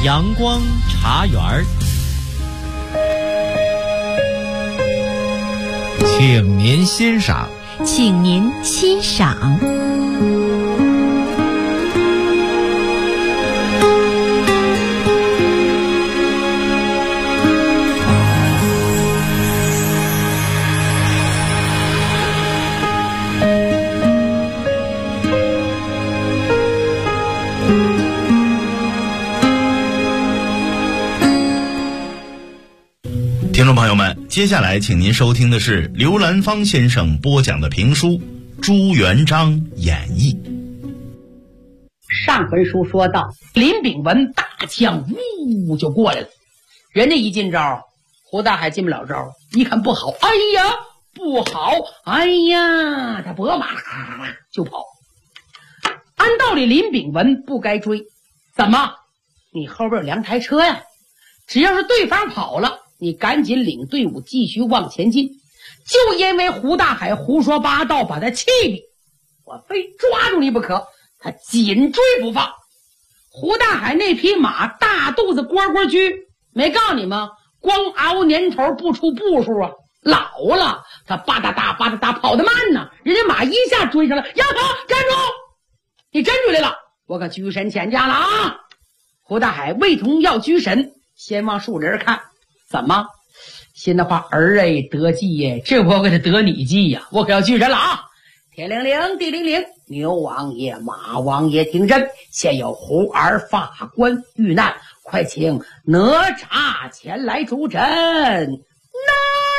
阳光茶园儿，请您欣赏。 请您欣赏。 听众朋友们，接下来请您收听的是刘兰芳先生播讲的评书《朱元璋演义》。 上回书说到，林炳文大枪呜就过来了，人家一进招，胡大海进不了招，一看不好，哎呀不好，哎呀，他拨马就跑。按道理林炳文不该追，怎么？你后边有2台车呀，只要是对方跑了，你赶紧领队伍继续往前进。就因为胡大海胡说八道把他气毙，我非抓住你不可，他紧追不放。胡大海那匹马大肚子蝈蝈驹，没告诉你吗？光熬年头不出步数啊，老了他吧嗒嗒吧嗒嗒跑得慢呢，人家马一下追上了，要跑站住！你真追来了，我可居神前家了啊！胡大海为同要居神，先往树林看，怎么？心的话，儿哎得计耶，这我给他得你计呀，我可要居神了啊！天灵灵地灵灵，牛王爷马王爷听真，现有胡儿法官遇难，快请哪吒前来助阵。那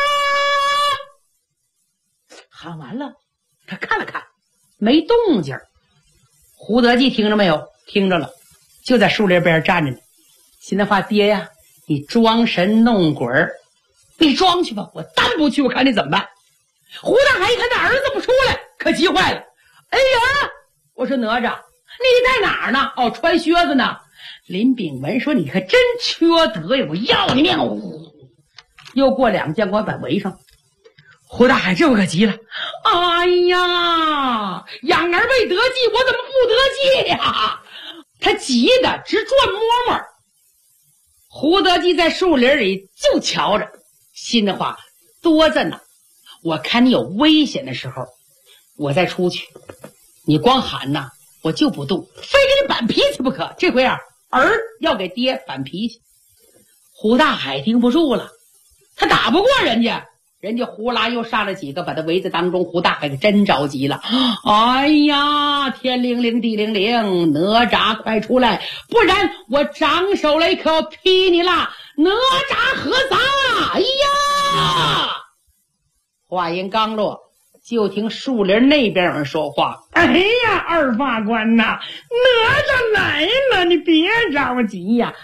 喊完了，他看了看没动静。胡德记听着没有？听着了，就在树林边站着呢。心的话，爹呀，你装神弄鬼儿，你装去吧，我单不去，我看你怎么办。胡大海一看他儿子不出来，可急坏了。哎呀，我说哪吒，你在哪儿呢？哦，穿靴子呢。林炳文说，你可真缺德呀，我要你命！又过2将官把围上。胡大海这可急了，哎呀，养儿未得计，我怎么不得计呀？他急得直转摸摸。胡德基在树林里就瞧着，心的话多着呢。我看你有危险的时候，我再出去。你光喊呐，我就不动，非给你板脾气不可。这回啊，儿要给爹板脾气。胡大海盯不住了，他打不过人家，人家呼啦又上了几个，把他围在当中。胡大海可真着急了，哎呀，天灵灵地灵灵，哪吒快出来，不然我长手雷可劈你了！哪吒何杂？哎呀！话音刚落，就听树林那边有人说话：“哎呀，二法官呐，哪吒来了，你别着急呀！”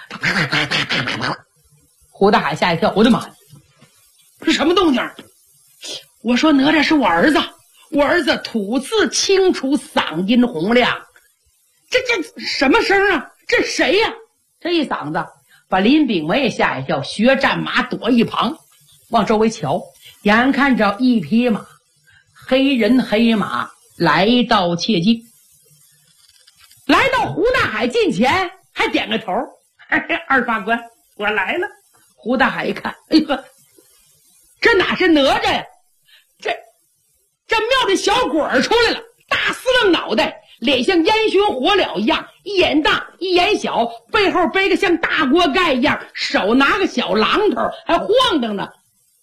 胡大海吓一跳，我的妈呀，这什么动静？我说哪吒是我儿子，我儿子吐字清楚，嗓音洪亮。这什么声啊？这谁呀？这一嗓子把林炳文也吓一跳，学战马躲一旁，往周围瞧，眼看着一匹马，黑人黑马来到切近，来到胡大海近前，还点个头：“二法官，我来了。”胡大海一看，哎呦，这哪是哪吒呀？这庙的小鬼儿出来了，大司楞脑袋，脸像烟熏火燎一样，一眼大一眼小，背后背个像大锅盖一样，手拿个小榔头，还晃荡呢。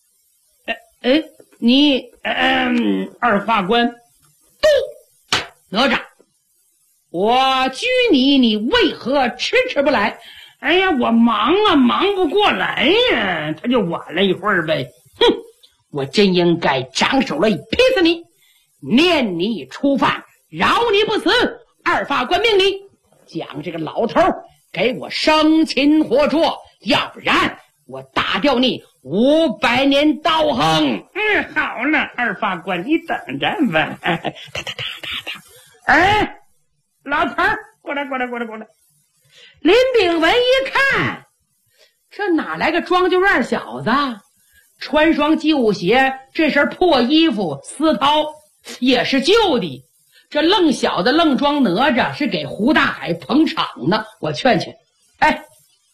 你二法官，都哪吒，我拘你为何迟不来？哎呀，我忙啊，忙不过来呀，他就晚了一会儿呗。哼，我真应该长手雷劈死你，念你初犯，饶你不死。二法官命你将这个老头给我生擒活捉，要不然我打掉你500年刀横。好了，二法官，你等着吧。哎，老头儿，过来。林炳文一看，这哪来个庄稼院小子？穿双旧鞋，这身破衣服丝绦也是旧的。这愣小子愣装哪吒是给胡大海捧场呢。我劝劝，哎，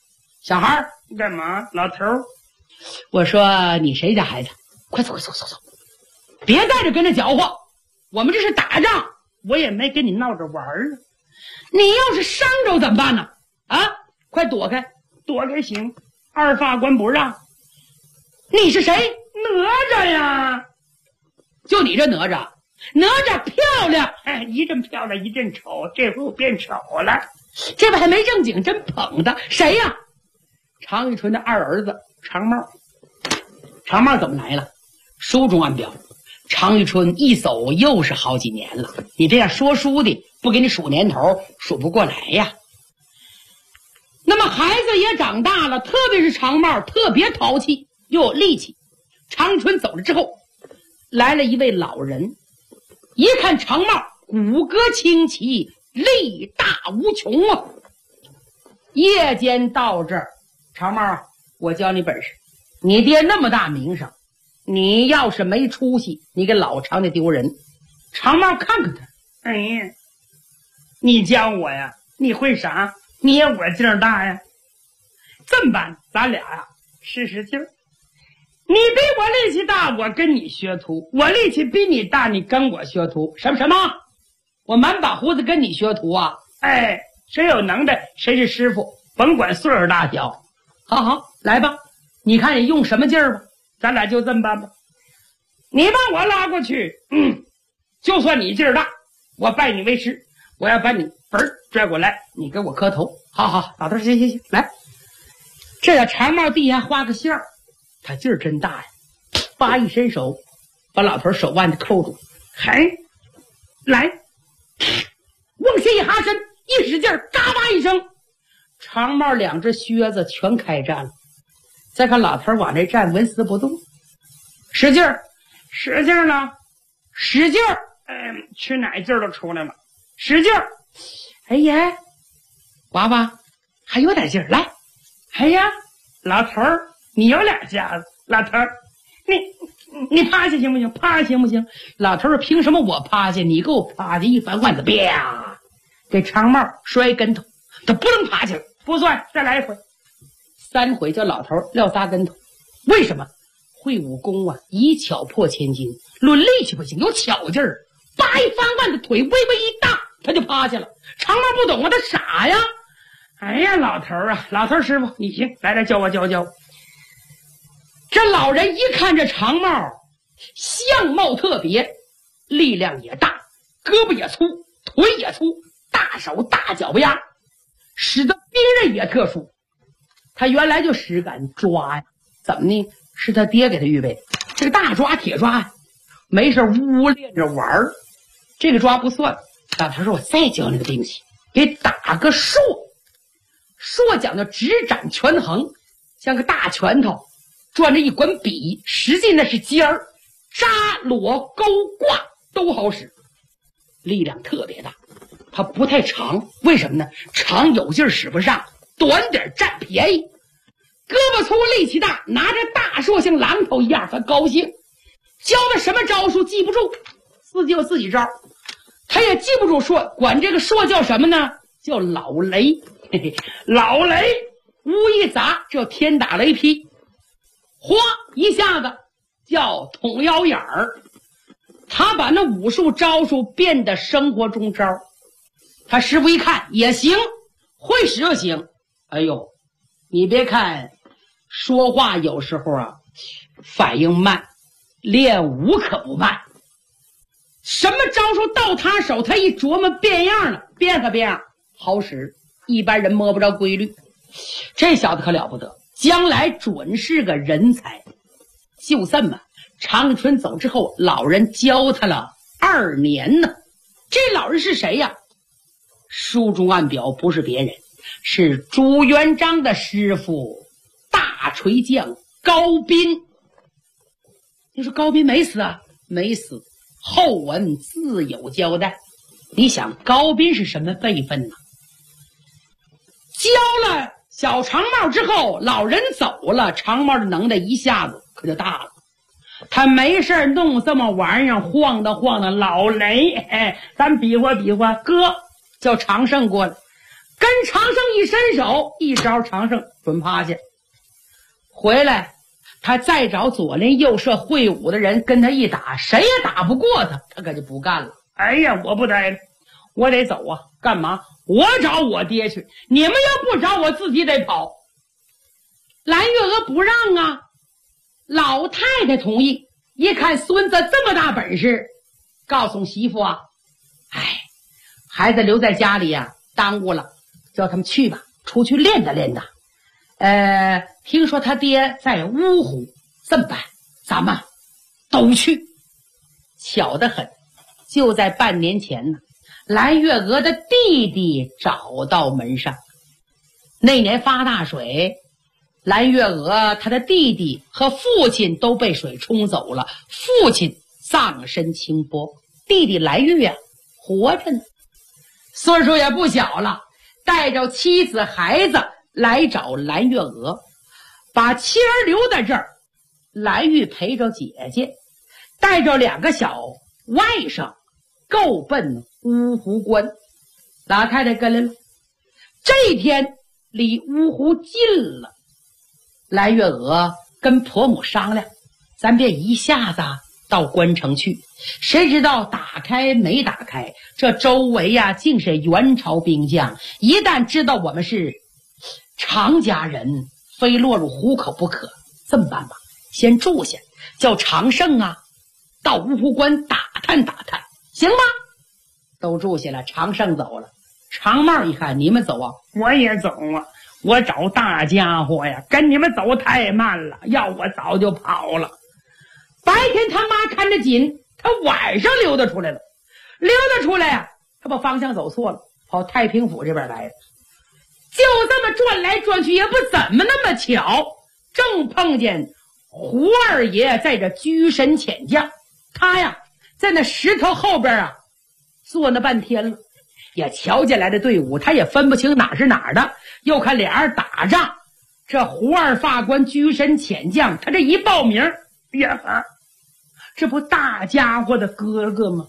小孩儿，你干嘛？老头儿，我说你谁家孩子？快走，别在这跟着搅和，我们这是打仗，我也没跟你闹着玩儿。你要是伤着怎么办呢？啊，快躲开，躲开行。二法官不让。你是谁？哪吒呀？就你这哪吒，哪吒漂亮，一阵漂亮一阵丑，这回我变丑了。这回还没正经，真捧他。谁呀？常遇春的二儿子常茂。常茂怎么来了？书中暗表，常遇春一走又是好几年了。你这样说书的，不给你数年头，数不过来呀。那么孩子也长大了，特别是常茂，特别淘气又有力气。常遇春走了之后，来了一位老人，一看常茂骨骼清奇，力大无穷啊。夜间到这儿，常茂啊，我教你本事。你爹那么大名声，你要是没出息，你给老常家丢人。常茂看看他，哎呀，你教我呀？你会啥？你也我劲儿大呀。这么办，咱俩呀使使劲儿。你比我力气大，我跟你学徒；我力气比你大，你跟我学徒。什么？我满把胡子跟你学徒啊？哎，谁有能耐谁是师傅，甭管岁数大小。好，来吧，你看你用什么劲儿吧，咱俩就这么办吧。你把我拉过去，就算你劲儿大，我拜你为师，我要把你拽过来，你给我磕头。好，老头，行，来。这常茂地下画个线儿，他劲儿真大呀！叭一伸手，把老头手腕子扣住，来，往下一哈身，一使劲儿，嘎巴一声，常茂两只靴子全开战了。再看老头往这站，纹丝不动，使劲儿了，使劲儿，吃奶劲儿都出来了，使劲儿，哎呀，娃娃还有点劲儿，来，哎呀，老头儿，你有俩架子，老头儿，你趴下行不行？趴下行不行？老头儿，凭什么我趴下？你给我趴下！一翻腕子，啪，给常茂摔跟头，他不能爬起来，不算，再来一回，3回叫老头儿撂仨跟头。为什么？会武功啊，以巧破千金，论力气不行，有巧劲儿。叭一翻腕子，腿微微一大，他就趴下了。常茂不懂啊，他傻呀。哎呀，老头儿啊，老头儿师傅，你行，来教我。这老人一看这常茂，相貌特别，力量也大，胳膊也粗，腿也粗，大手大脚巴丫，使得兵刃也特殊。他原来就使敢抓呀，怎么呢？是他爹给他预备的，这个大抓铁抓呀，没事屋练着玩儿。这个抓不算，老头说我再教你个兵器，给打个槊。槊讲究直斩权衡，像个大拳头，转着一管笔，实际那是尖儿，扎裸勾挂都好使，力量特别大。它不太长，为什么呢？长有劲儿使不上，短点占便宜。胳膊粗力气大，拿着大槊像榔头一样，他高兴。教的什么招数记不住，自己有自己招，他也记不住槊，管这个槊叫什么呢？叫老雷。老雷屋一砸，就天打雷劈，哗一下子叫捅腰眼儿。他把那武术招数变得生活中招，他师傅一看也行，会使就行。哎呦，你别看说话有时候啊反应慢，练武可不慢。什么招数到他手，他一琢磨变样了，变样好使，一般人摸不着规律。这小子可了不得，将来准是个人才。就这么，常遇春走之后，老人教他了2年呢。这老人是谁呀？书中暗表不是别人，是朱元璋的师傅大锤匠高斌。你说高斌没死啊？没死，后文自有交代。你想高斌是什么辈分呢？教了小常茂之后，老人走了，常茂的能耐一下子可就大了。他没事弄这么玩意儿，晃荡老雷，咱比划比划。哥叫常胜过来， 跟常胜一伸手，一招常胜准趴下。回来他再找左邻右舍会武的人跟他一打，谁也打不过他，他可就不干了。哎呀，我不待了，我得走啊！干嘛？我找我爹去，你们要不找我自己得跑。蓝月娥不让啊，老太太同意。一看孙子这么大本事，告诉媳妇啊，孩子留在家里呀，耽误了，叫他们去吧，出去练达练达。听说他爹在芜湖，这么办，咱们都去。巧得很，就在半年前呢，蓝月娥的弟弟找到门上。那年发大水，蓝月娥她的弟弟和父亲都被水冲走了，父亲葬身清波，弟弟蓝玉活着呢，岁数也不小了，带着妻子孩子来找蓝月娥，把妻儿留在这儿。蓝玉陪着姐姐，带着2个小外甥，够奔芜湖关。老太太跟来了，这一天离芜湖近了。蓝月娥跟婆母商量，咱别一下子到关城去，谁知道打开没打开，这周围呀竟是元朝兵将，一旦知道我们是常家人，非落入虎口不可。这么办吧，先住下，叫常胜啊到芜湖关打探打探，行吗？都住下了，常胜走了。常茂一看，你们走啊，我也走啊，我找大家伙呀，跟你们走太慢了，要我早就跑了。白天他妈看着紧，他晚上溜达出来了，溜达出来呀，他把方向走错了，跑太平府这边来了。就这么转来转去，也不怎么那么巧，正碰见胡二爷在这居神遣将。他呀在那石头后边啊坐那半天了，也瞧见来的队伍，他也分不清哪是哪的，又看俩人打仗。这胡二法官居神遣将，他这一报名呀，这不大家伙的哥哥吗？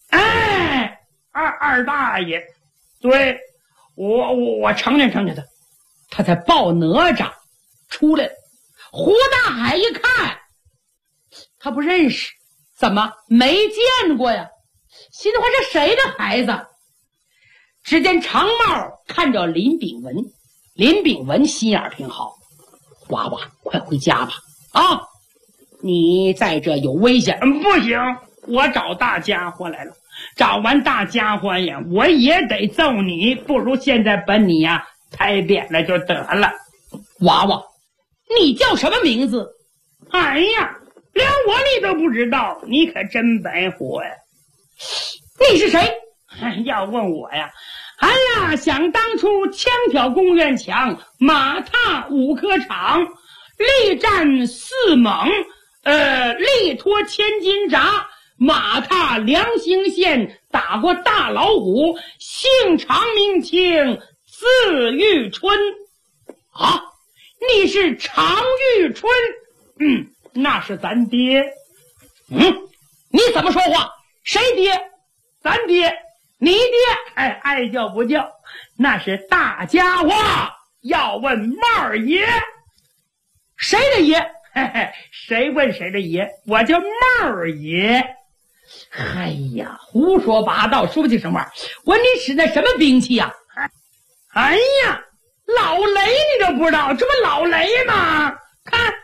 二大爷，对，我承认他。他才抱哪吒出来了。胡大海一看，他不认识，怎么没见过呀？心话这谁的孩子？只见长帽看着林炳文，林炳文心眼挺好，娃娃快回家吧啊！你在这有危险。不行，我找大家伙来了，找完大家伙呀，我也得揍你，不如现在把你呀抬扁了就得了。娃娃，你叫什么名字？哎呀，连我你都不知道，你可真白活呀！你是谁？要问我呀？哎呀，想当初枪挑公园墙，马踏五科场，力战4猛，力拖千斤闸，马踏梁兴县，打过大老虎，姓常名清，字玉春。啊，你是常玉春？那是咱爹。你怎么说话？谁爹？咱爹。你爹？爱叫不叫，那是大家伙。要问帽儿爷，谁的爷？谁问谁的爷？我叫帽儿爷。哎呀，胡说八道，说不清什么玩意儿。我你使那什么兵器呀？哎呀，老雷你都不知道，这不老雷吗？看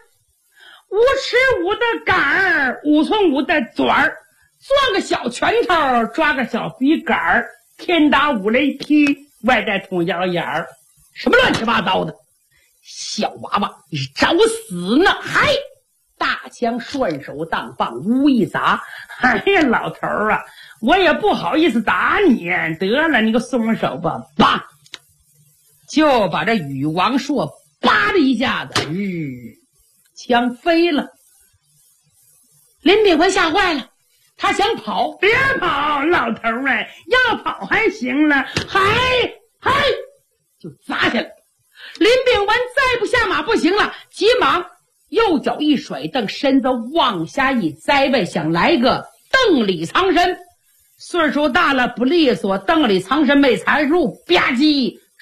，5尺5的杆儿，5寸5的钻儿，攥个小拳头，抓个小笔杆儿，天打五雷劈，外带捅腰眼儿，什么乱七八糟的。小娃娃，你是找死呢？嗨，大枪顺手当棒，呜一砸。哎呀，老头儿啊，我也不好意思打你，得了，你给我松手吧。叭，就把这禹王朔叭的一下子，枪飞了。林炳文吓坏了，他想跑，别跑，老头儿要跑还行了，嗨，就砸下来。林炳文再不下马不行了，急忙右脚一甩蹬，身子往下一栽位，想来个蹬里藏身。岁数大了不利索，蹬里藏身没缠住，吧唧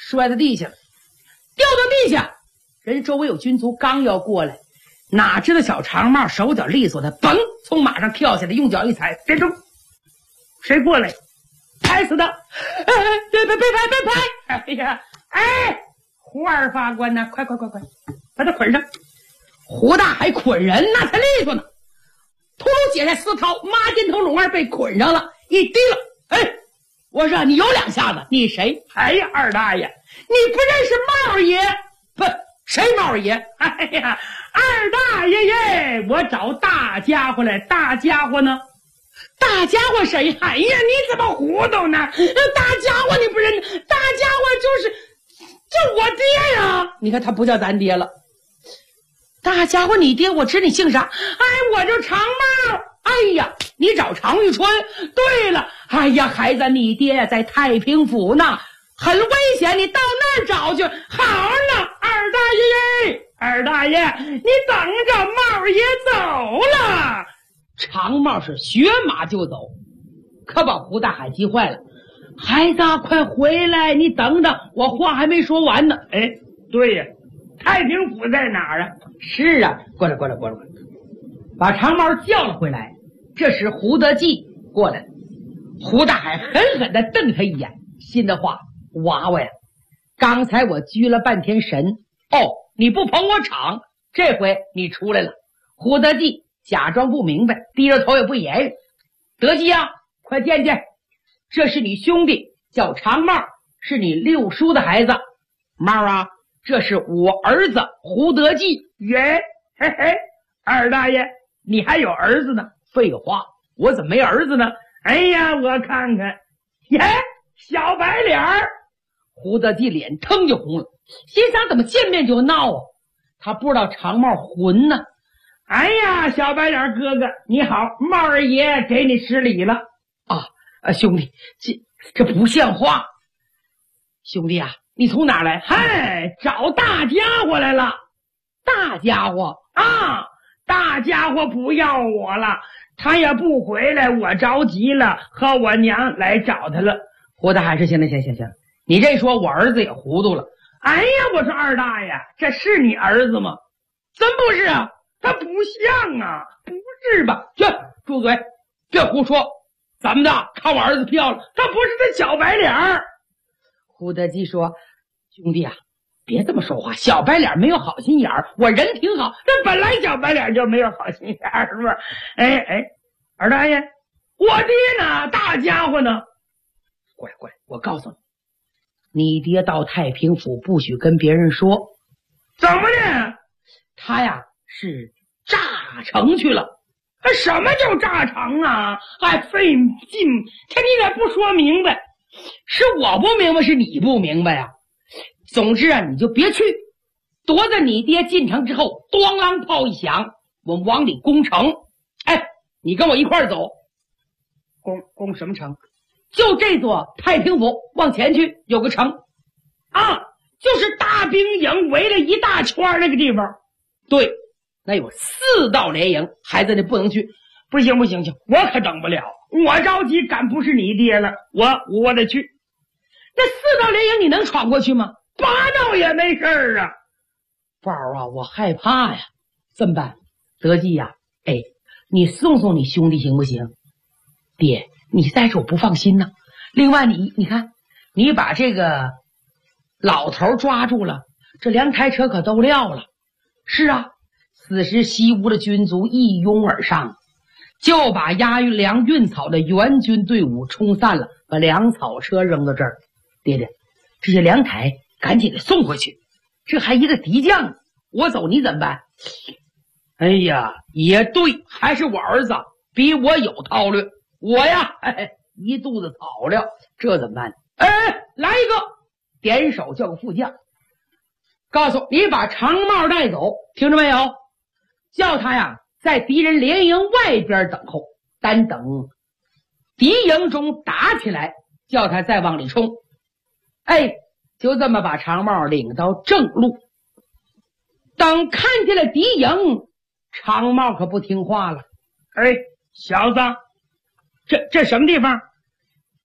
摔在地下了，掉到地下。人周围有军卒刚要过来，哪知道小长帽手脚利索的，嘣从马上跳下来，用脚一踩，别住！谁过来？拍死他！别拍！哎呀，哎，胡二法官呢？快，把他捆上！胡大海捆人那才利索呢。秃噜解下丝绦，抹肩头龙儿被捆上了，一提了。哎，我说你有两下子，你谁？哎呀，二大爷，你不认识帽爷？不，谁帽爷？哎呀，二大爷耶！我找大家伙来，大家伙呢？大家伙谁？哎呀，你怎么糊涂呢？大家伙你不认？大家伙就是我爹呀！你看他不叫咱爹了。大家伙，你爹我知你姓啥？哎，我就长帽。哎呀，你找常玉春。对了，哎呀，孩子，你爹在太平府呢，很危险，你到那儿找去。好了，二大爷，你等着，帽爷走了。长帽是学马就走，可把胡大海急坏了。孩子，快回来，你等等，我话还没说完呢。哎，对呀，太平府在哪儿啊？是啊，过来，把长毛叫了回来。这时胡德记过来了，胡大海狠狠地瞪他一眼，心的话，娃娃呀，刚才我拘了半天神，你不捧我场，这回你出来了。胡德记假装不明白，低着头也不言语。德记啊，快见见，这是你兄弟，叫长帽，是你六叔的孩子。帽啊，这是我儿子胡德记。耶，嘿嘿，二大爷，你还有儿子呢？废话，我怎么没儿子呢？哎呀，我看看，耶，小白脸儿。胡德记脸腾就红了，心想怎么见面就闹啊？他不知道长帽混呢。哎呀，小白脸哥哥你好，帽儿爷给你施礼了。兄弟，这不像话。兄弟啊，你从哪儿来？嗨，找大家伙来了。大家伙啊，大家伙不要我了，他也不回来，我着急了，和我娘来找他了。胡大海说行，你这说我儿子也糊涂了。哎呀，我说二大爷，这是你儿子吗？真不是啊，他不像啊，不是吧？去，住嘴，别胡说。怎么的？看我儿子漂亮，他不是那小白脸儿。胡德基说：“兄弟啊，别这么说话，小白脸没有好心眼儿，我人挺好。这本来小白脸就没有好心眼儿，是不是？哎，二大爷，我爹呢？大家伙呢？过来，我告诉你，你爹到太平府不许跟别人说。怎么的？他呀是炸城去了。什么叫炸城啊？还费劲，他你咋不说明白？是我不明白，是你不明白呀？总之啊，你就别去，躲在你爹进城之后，咣啷炮一响，我们往里攻城。哎，你跟我一块儿走。攻什么城？就这座太平府往前去有个城啊，就是大兵营围了一大圈那个地方。对，那有4道连营，孩子你不能去。不行，我可等不了，我着急赶不是你爹了，我得去。那4道连营你能闯过去吗？8道也没事儿啊。宝啊，我害怕呀。怎么办？德记呀，你送送你兄弟行不行？爹，你再说我不放心呢。另外你看，你把这个老头抓住了，这2台车可都撂了。是啊，此时西屋的军卒一拥而上，就把押粮运草的援军队伍冲散了，把粮草车扔到这儿。爹爹，这些粮台赶紧给送回去，这还一个敌将，我走你怎么办？哎呀，也对，还是我儿子比我有韬略，我呀一肚子草料，这怎么办？来一个，点手叫个副将，告诉你把长帽带走，听着没有？叫他呀在敌人连营外边等候，单等敌营中打起来，叫他再往里冲。就这么把长帽领到正路。等看见了敌营，长帽可不听话了。小子，这什么地方？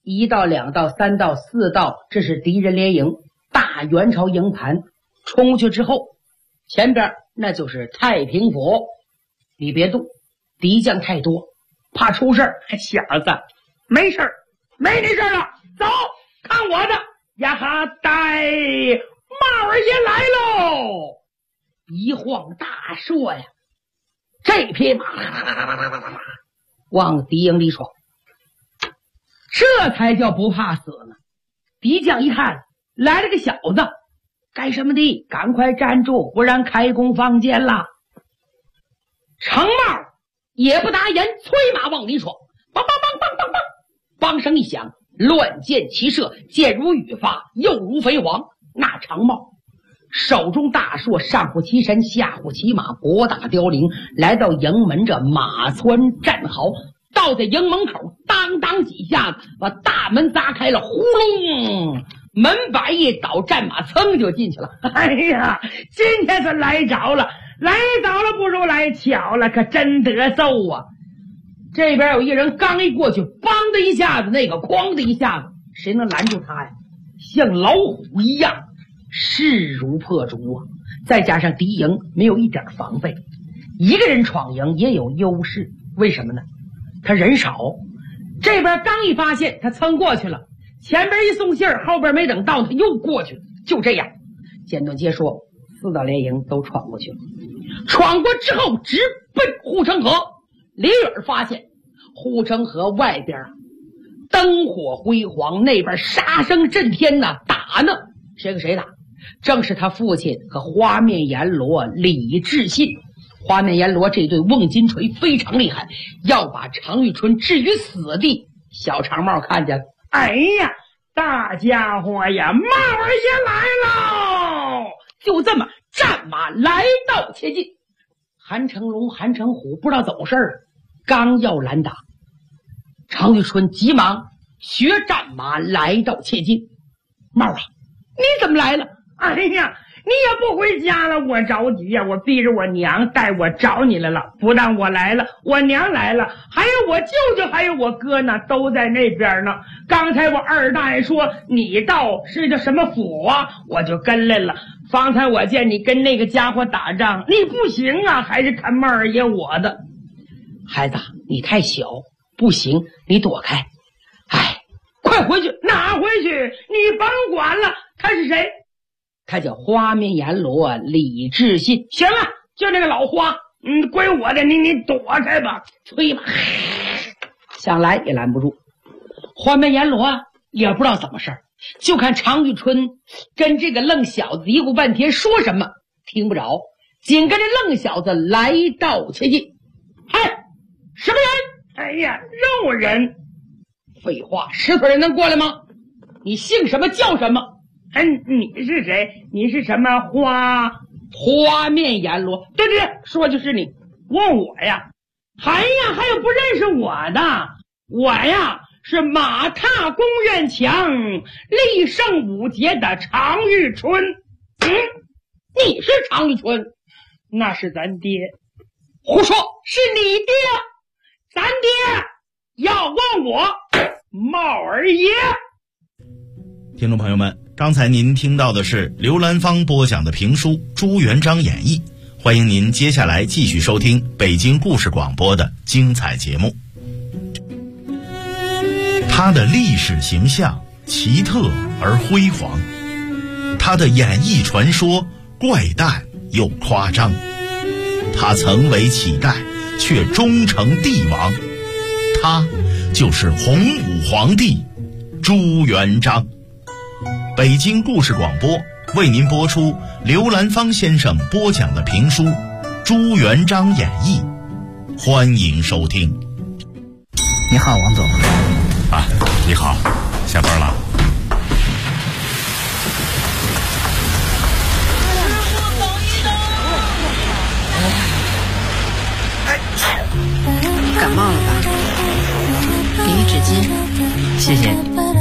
1道、2道、3道、4道，这是敌人连营，大元朝营盘冲去之后，前边那就是太平府。你别动，敌将太多，怕出事儿。小子，没事儿，没你事儿了，走，看我的！呀哈，带帽儿爷来喽！一晃大硕呀，这匹马往敌营里闯，这才叫不怕死呢。敌将一看来了个小子，干什么的？赶快站住，不然开弓放箭啦！程茂也不答言，催马往里闯，梆梆梆梆梆梆，梆声一响，乱箭齐射，箭如雨发，又如飞蝗。那程茂手中大槊，上虎骑神，下虎骑马，博大雕翎，来到营门，这马窜战壕，到在营门口，当当几下子把大门砸开了，呼隆，门板一倒，战马噌就进去了。哎呀，今天是来着了，来早了不如来巧了，可真得揍啊！这边有一人刚一过去，梆的一下子，那个哐的一下子，谁能拦住他呀？像老虎一样，势如破竹啊！再加上敌营没有一点防备，一个人闯营也有优势。为什么呢？他人少，这边刚一发现他蹭过去了，前边一送信儿，后边没等到他又过去了。就这样，简短截说，4道连营都闯过去了。闯过之后直奔护城河，离远发现护城河外边灯火辉煌，那边杀声震天呐，打呢，谁跟谁打？正是他父亲和花面阎罗李志信。花面阎罗这对瓮金锤非常厉害，要把常遇春置于死地。小长帽看见了，哎呀，大家伙呀，帽儿爷来喽！就这么战马来到切近，韩成龙、韩成虎不知道怎么事儿，刚要拦打，常遇春急忙学战马来到切近。帽啊，你怎么来了？哎呀，你也不回家了，我着急呀，我逼着我娘带我找你来了。不但我来了，我娘来了，还有我舅舅还有我哥呢，都在那边呢。刚才我二大爷说你到是叫什么府啊，我就跟来了。方才我见你跟那个家伙打仗，你不行啊，还是看帽儿爷我的。孩子，你太小，不行，你躲开。哎，快回去！哪回去？你甭管了，他是谁？他叫花面阎罗李志信。行了，就那个老花，归我的，你躲开吧。催吧，想来也拦不住。花面阎罗也不知道怎么事儿，就看常遇春跟这个愣小子嘀咕半天，说什么听不着。紧跟着愣小子来到切近。嗨，什么人？哎呀，肉人。废话，石头人能过来吗？你姓什么叫什么？你是谁？你是什么花面阎罗？对，说就是你。问我呀？还有不认识我的？我呀是马踏宫院墙，力胜五劫的常遇春。你是常遇春？那是咱爹。胡说，是你爹。咱爹要问我帽儿爷。 听众朋友们，刚才您听到的是刘兰芳播讲的评书《朱元璋演义》，欢迎您接下来继续收听北京故事广播的精彩节目。他的历史形象奇特而辉煌，他的演艺传说怪诞又夸张，他曾为乞丐却终成帝王，他就是洪武皇帝朱元璋。北京故事广播为您播出刘兰芳先生播讲的评书《朱元璋演义》，欢迎收听。 你好，王总。 啊，你好，下班了。 感冒了吧？给你纸巾。 谢谢。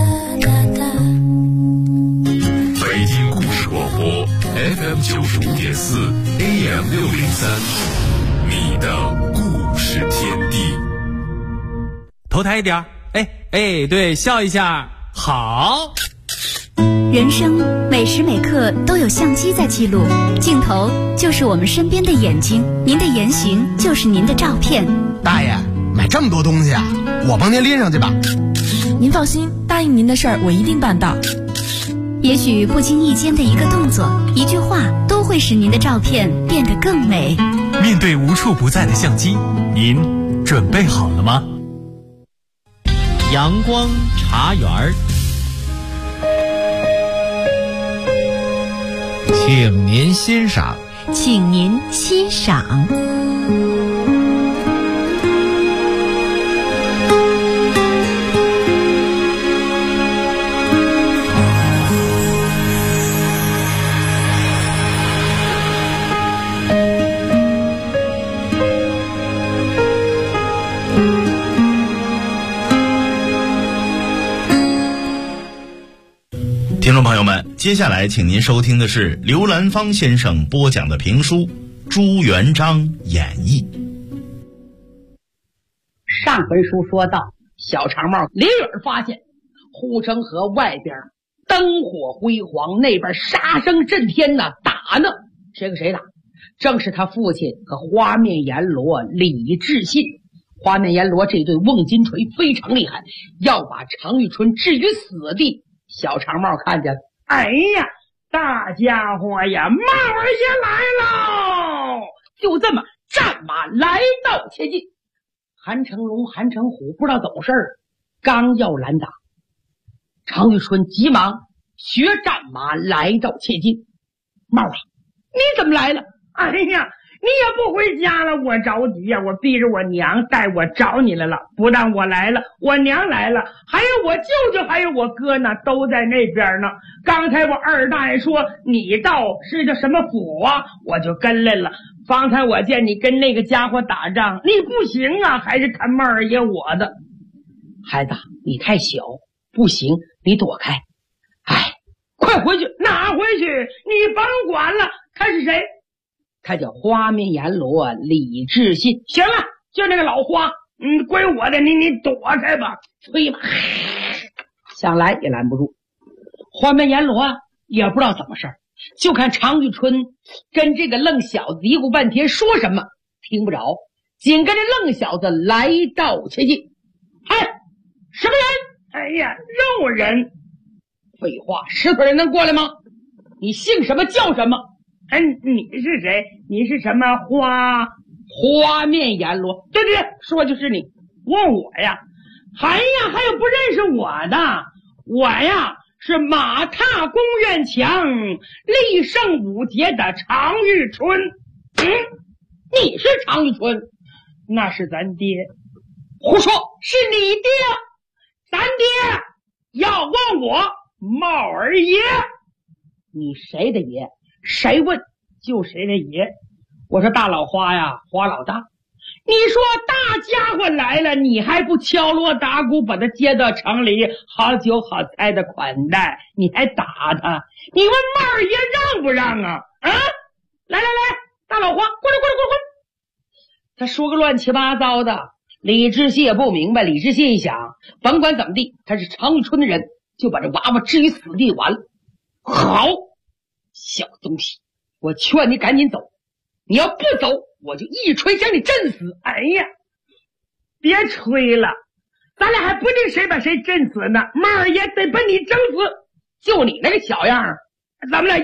北京故事广播 FM95.4 AM603，你的故事天地。 头抬一点，哎， 哎，对，笑一下，好。 人生每时每刻都有相机在记录，镜头就是我们身边的眼睛，您的言行就是您的照片。 大爷，买这么多东西啊，我帮您拎上去吧。 您放心，答应您的事儿我一定办到。 也许不经意间的一个动作、一句话，都会使您的照片变得更美。 面对无处不在的相机，您准备好了吗？ 阳光茶园儿，请您欣赏。 请您欣赏。 听众朋友们，接下来请您收听的是刘兰芳先生播讲的评书《朱元璋演义》。 上回书说到，小长帽离远发现护城河外边灯火辉煌，那边杀声震天呐，打呢。谁跟谁打？正是他父亲和花面阎罗李志信。花面阎罗这对瓮金锤非常厉害，要把常遇春置于死地。小长帽看见了，哎呀，大家伙呀，帽儿爷来喽！就这么战马来到切近。韩成龙、韩成虎不知道怎么事儿，刚要拦打，常遇春急忙学战马来到切近。帽啊，你怎么来了？哎呀，你也不回家了，我着急呀，我逼着我娘带我找你来了。不但我来了，我娘来了，还有我舅舅还有我哥呢，都在那边呢。刚才我二大爷说你到是叫什么府啊，我就跟来了。方才我见你跟那个家伙打仗，你不行啊，还是看帽儿爷我的。孩子，你太小，不行，你躲开。哎，快回去！哪回去？你甭管了，他是谁？他叫花面阎罗李志信。行了，就那个老花，归我的，你躲开吧。催吧，想来也拦不住。花面阎罗也不知道怎么事儿，就看常遇春跟这个愣小子嘀咕半天，说什么听不着。紧跟着愣小子来到切近。哎，什么人？哎呀，肉人。废话，石头人能过来吗？你姓什么叫什么？哎，你是谁？你是什么花面阎罗？对对，说就是你。问我呀？还有不认识我的？我呀是马踏宫院墙，力胜五节的常遇春。你是常遇春？那是咱爹。胡说，是你爹。咱爹要问我帽儿爷。你谁的爷？谁问就谁的爷。我说大老花呀，花老大，你说大家伙来了，你还不敲锣打鼓把他接到城里，好酒好菜的款待，你还打他？你问帽儿爷让不让啊？来，大老花，过来！他说个乱七八糟的。李志信也不明白。李志信一想，甭管怎么地，他是常遇春的人，就把这娃娃置于死地完了。好，小东西，我劝你赶紧走，你要不走，我就一锤将你震死。哎呀，别吹了，咱俩还不定谁把谁震死呢。帽儿爷得把你整死，就你那个小样儿，咱们俩